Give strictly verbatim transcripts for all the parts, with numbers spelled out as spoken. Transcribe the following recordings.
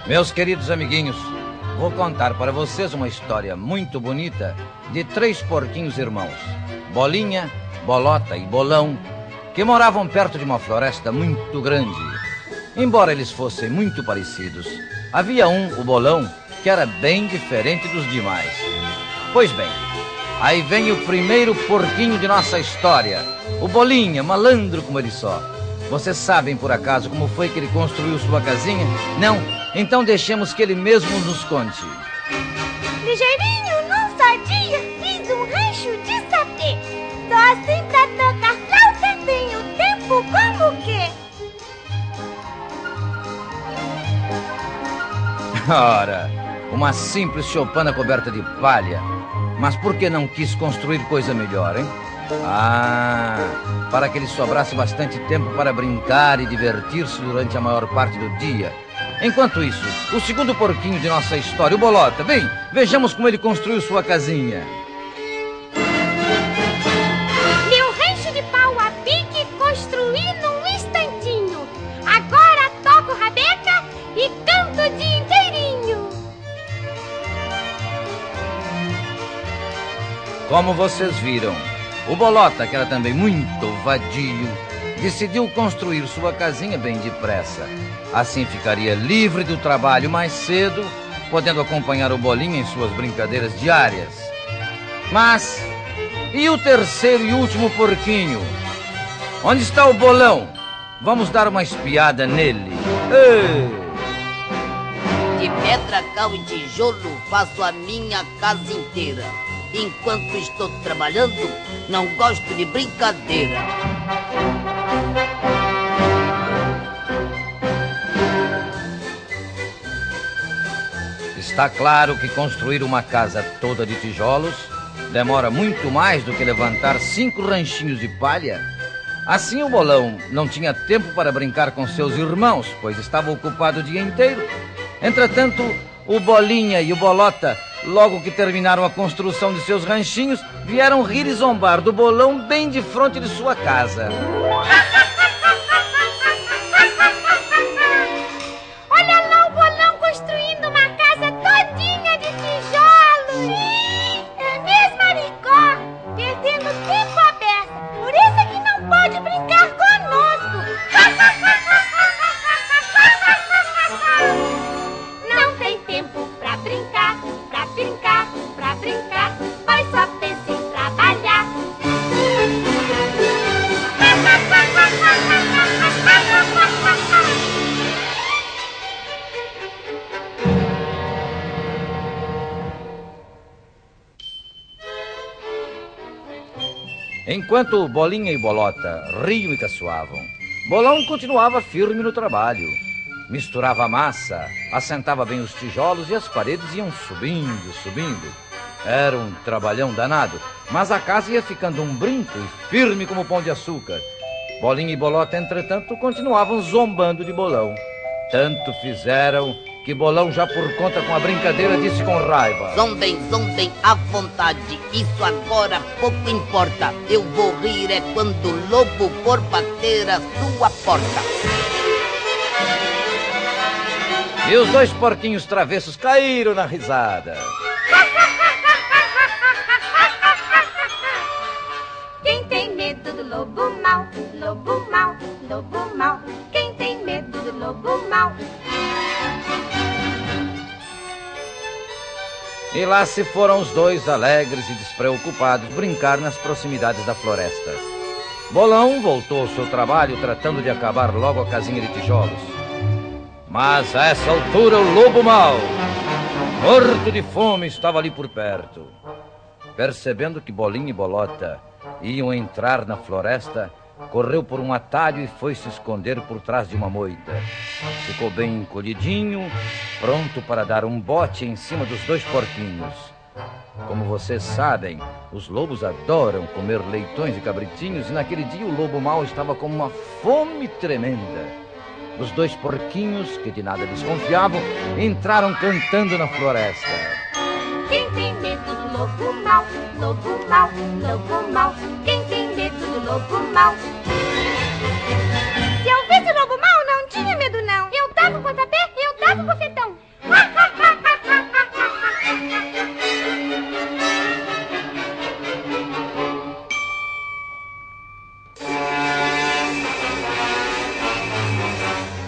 Meus queridos amiguinhos, vou contar para vocês uma história muito bonita de três porquinhos irmãos, Bolinha, Bolota e Bolão, que moravam perto de uma floresta muito grande. Embora eles fossem muito parecidos, havia um, o Bolão, que era bem diferente dos demais. Pois bem, aí vem o primeiro porquinho de nossa história, o Bolinha, malandro como ele só. Vocês sabem, por acaso, como foi que ele construiu sua casinha? Não? Então deixemos que ele mesmo nos conte. Ligeirinho, num só dia, fiz um rancho de sapê. Só assim pra tocar flauta, tenho tempo como o quê? Ora, uma simples choupana coberta de palha. Mas por que não quis construir coisa melhor, hein? Ah, para que lhe sobrasse bastante tempo para brincar e divertir-se durante a maior parte do dia. Enquanto isso, o segundo porquinho de nossa história, o Bolota. Bem, vejamos como ele construiu sua casinha. Meu rancho de pau a pique construí num instantinho. Agora toco rabeca e canto o dia inteirinho. Como vocês viram, o Bolota, que era também muito vadio, decidiu construir sua casinha bem depressa. Assim ficaria livre do trabalho mais cedo, podendo acompanhar o Bolinha em suas brincadeiras diárias. Mas, e o terceiro e último porquinho? Onde está o Bolão? Vamos dar uma espiada nele. Ei! De pedra, cal e tijolo faço a minha casa inteira. Enquanto estou trabalhando, não gosto de brincadeira. Está claro que construir uma casa toda de tijolos demora muito mais do que levantar cinco ranchinhos de palha. Assim o Bolão não tinha tempo para brincar com seus irmãos, pois estava ocupado o dia inteiro. Entretanto, o Bolinha e o Bolota, logo que terminaram a construção de seus ranchinhos, vieram rir e zombar do Bolão bem de frente de sua casa. Olha lá o Bolão construindo uma casa todinha de tijolos. É mesmo, Maricó? Perdendo tempo à beça. Por isso é que não pode brincar conosco. Não tem tempo pra brincar, pra brincar, pra brincar, pois só pensa em trabalhar. Enquanto Bolinha e Bolota riam e caçoavam, Bolão continuava firme no trabalho. Misturava a massa, assentava bem os tijolos e as paredes iam subindo, subindo. Era um trabalhão danado, mas a casa ia ficando um brinco e firme como pão de açúcar. Bolinha e Bolota, entretanto, continuavam zombando de Bolão. Tanto fizeram que Bolão, já por conta com a brincadeira, disse com raiva: Zombem, zombem à vontade, isso agora pouco importa. Eu vou rir é quando o lobo for bater a sua porta. E os dois porquinhos travessos caíram na risada. Quem tem medo do lobo mau, lobo mau, lobo mau. Quem tem medo do lobo mau? E lá se foram os dois, alegres e despreocupados, brincar nas proximidades da floresta. Bolão voltou ao seu trabalho, tratando de acabar logo a casinha de tijolos. Mas a essa altura o lobo mau, morto de fome, estava ali por perto. Percebendo que Bolinha e Bolota iam entrar na floresta, correu por um atalho e foi se esconder por trás de uma moita. Ficou bem encolhidinho, pronto para dar um bote em cima dos dois porquinhos. Como vocês sabem, os lobos adoram comer leitões e cabritinhos, e naquele dia o lobo mau estava com uma fome tremenda. Os dois porquinhos, que de nada desconfiavam, entraram cantando na floresta. Quem tem medo do lobo mau, lobo mau, lobo mau. Quem tem medo do lobo mau? Se eu visse o lobo mau, não tinha medo não. Eu dava o pontapé, eu dava o bofetão.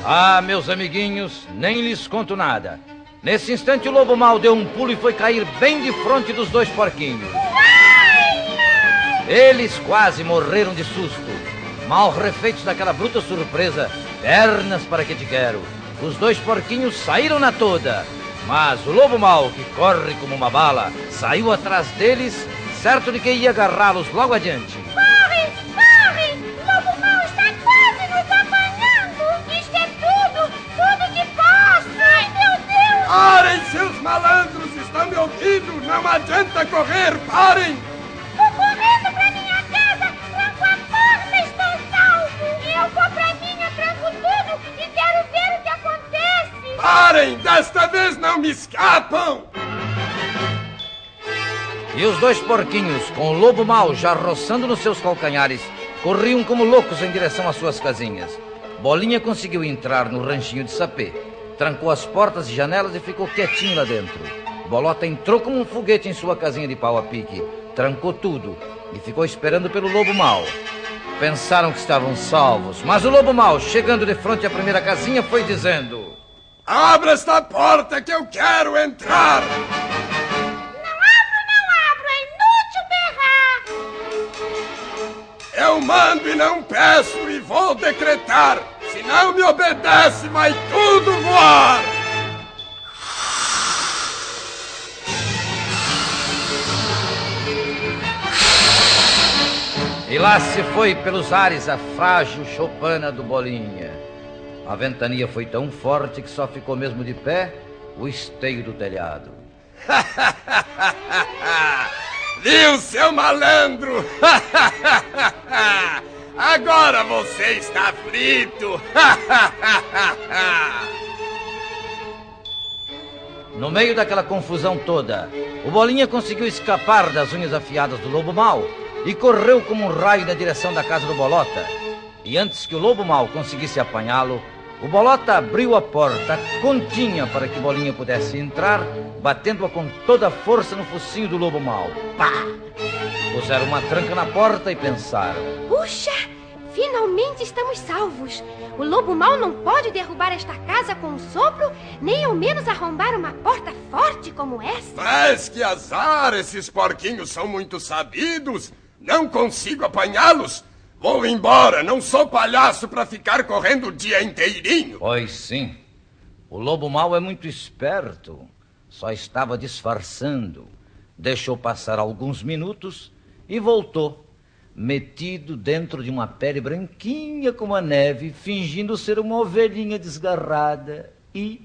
Ah, meus amiguinhos, nem lhes conto nada. Nesse instante o lobo mau deu um pulo e foi cair bem de frente dos dois porquinhos. Eles quase morreram de susto. Mal refeitos daquela bruta surpresa, pernas para que te quero. Os dois porquinhos saíram na toda. Mas o lobo mau, que corre como uma bala, saiu atrás deles, certo de que ia agarrá-los logo adiante. Corre, corre! O lobo mau está quase nos apanhando! Isto é tudo, tudo que posso! Ai, meu Deus! Parem, seus malandros! Estão me ouvindo? Não adianta correr! Parem! Vou correndo pra minha casa! Tranco a porta, estou salvo! E eu vou pra minha, tranco tudo e quero ver o que acontece! Parem! Desta vez não me escapam! E os dois porquinhos, com o lobo mau já roçando nos seus calcanhares, corriam como loucos em direção às suas casinhas. Bolinha conseguiu entrar no ranchinho de sapê, trancou as portas e janelas e ficou quietinho lá dentro. Bolota entrou como um foguete em sua casinha de pau a pique, trancou tudo e ficou esperando pelo lobo mau. Pensaram que estavam salvos, mas o lobo mau, chegando de frente à primeira casinha, foi dizendo: Abra esta porta que eu quero entrar! Eu mando e não peço e vou decretar. Se não me obedece, vai tudo voar. E lá se foi pelos ares a frágil choupana do Bolinha. A ventania foi tão forte que só ficou mesmo de pé o esteio do telhado. Viu, seu malandro? Agora você está frito. No meio daquela confusão toda, o Bolinha conseguiu escapar das unhas afiadas do lobo mau e correu como um raio na direção da casa do Bolota. E antes que o lobo mau conseguisse apanhá-lo, o Bolota abriu a porta continha para que Bolinha pudesse entrar, batendo-a com toda a força no focinho do lobo mau. Pá! Puseram uma tranca na porta e pensaram: Puxa, finalmente estamos salvos. O lobo mau não pode derrubar esta casa com um sopro, nem ao menos arrombar uma porta forte como essa. Mas que azar, esses porquinhos são muito sabidos. Não consigo apanhá-los. Vou embora, não sou palhaço para ficar correndo o dia inteirinho. Pois sim, o lobo mau é muito esperto. Só estava disfarçando. Deixou passar alguns minutos e voltou, metido dentro de uma pele branquinha como a neve, fingindo ser uma ovelhinha desgarrada. E...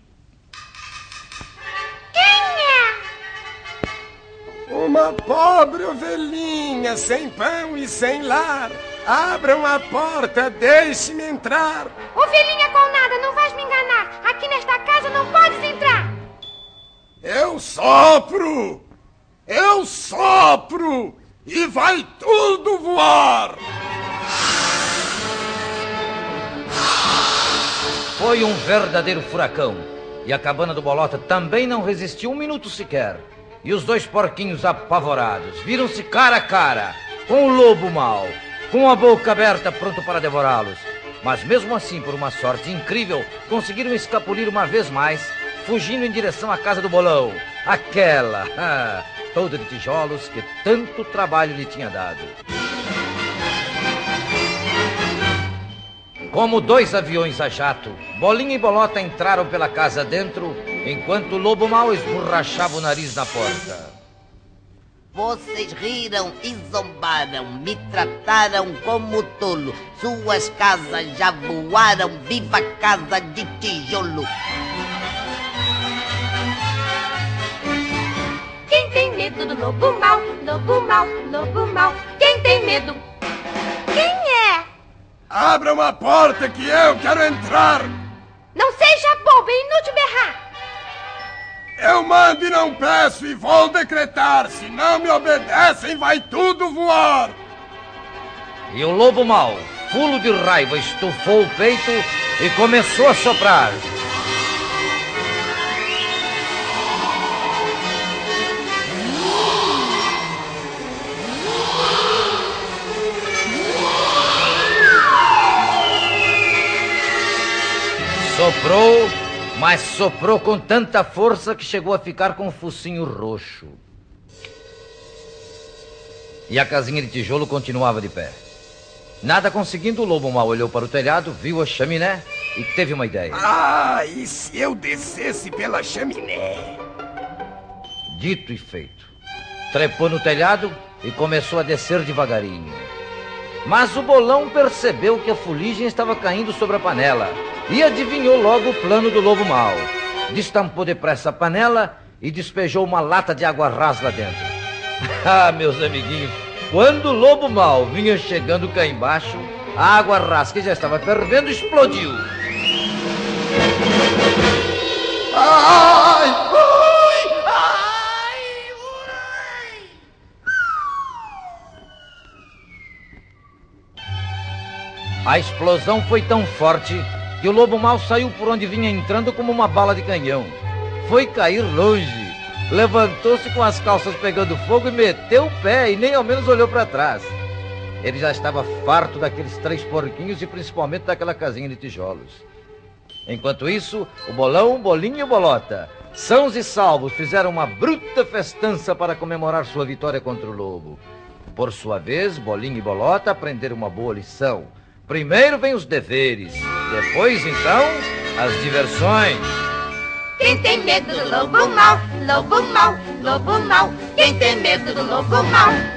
Uma pobre ovelhinha, sem pão e sem lar. Abram a porta, deixe-me entrar. Ovelhinha com nada, não vais me enganar. Aqui nesta casa não podes entrar. Eu sopro! Eu sopro! E vai tudo voar! Foi um verdadeiro furacão. E a cabana do Bolota também não resistiu um minuto sequer. E os dois porquinhos apavorados viram-se cara a cara com o lobo mau, com a boca aberta pronto para devorá-los. Mas mesmo assim, por uma sorte incrível, conseguiram escapulir uma vez mais, fugindo em direção à casa do Bolão. Aquela, ah, toda de tijolos, que tanto trabalho lhe tinha dado. Como dois aviões a jato, Bolinha e Bolota entraram pela casa dentro, enquanto o lobo mau esborrachava o nariz na porta. Vocês riram e zombaram, me trataram como tolo. Suas casas já voaram, viva casa de tijolo. Quem tem medo do lobo mau, lobo mau, lobo mau? Quem tem medo? Quem é? Abram a porta que eu quero entrar. Não seja bobo, é inútil berrar. Eu mando e não peço e vou decretar. Se não me obedecem, vai tudo voar. E o lobo mau, fulo de raiva, estufou o peito e começou a soprar. Soprou, mas soprou com tanta força que chegou a ficar com o focinho roxo. E a casinha de tijolo continuava de pé. Nada conseguindo, o lobo mau olhou para o telhado, viu a chaminé e teve uma ideia. Ah, e se eu descesse pela chaminé? Dito e feito. Trepou no telhado e começou a descer devagarinho. Mas o bolão percebeu que a fuligem estava caindo sobre a panela e adivinhou logo o plano do lobo mau. Destampou depressa a panela e despejou uma lata de água rasa lá dentro. Ah, meus amiguinhos, quando o lobo mau vinha chegando cá embaixo, a água rasa que já estava fervendo explodiu. Ai, ai, ai, ai. A explosão foi tão forte que o lobo mau saiu por onde vinha entrando como uma bala de canhão. Foi cair longe. Levantou-se com as calças pegando fogo e meteu o pé e nem ao menos olhou para trás. Ele já estava farto daqueles três porquinhos e principalmente daquela casinha de tijolos. Enquanto isso, o bolão, o bolinho e o bolota, sãos e salvos, fizeram uma bruta festança para comemorar sua vitória contra o lobo. Por sua vez, bolinho e bolota aprenderam uma boa lição. Primeiro vem os deveres, depois, então, as diversões. Quem tem medo do lobo mau, lobo mau, lobo mau. Quem tem medo do lobo mau,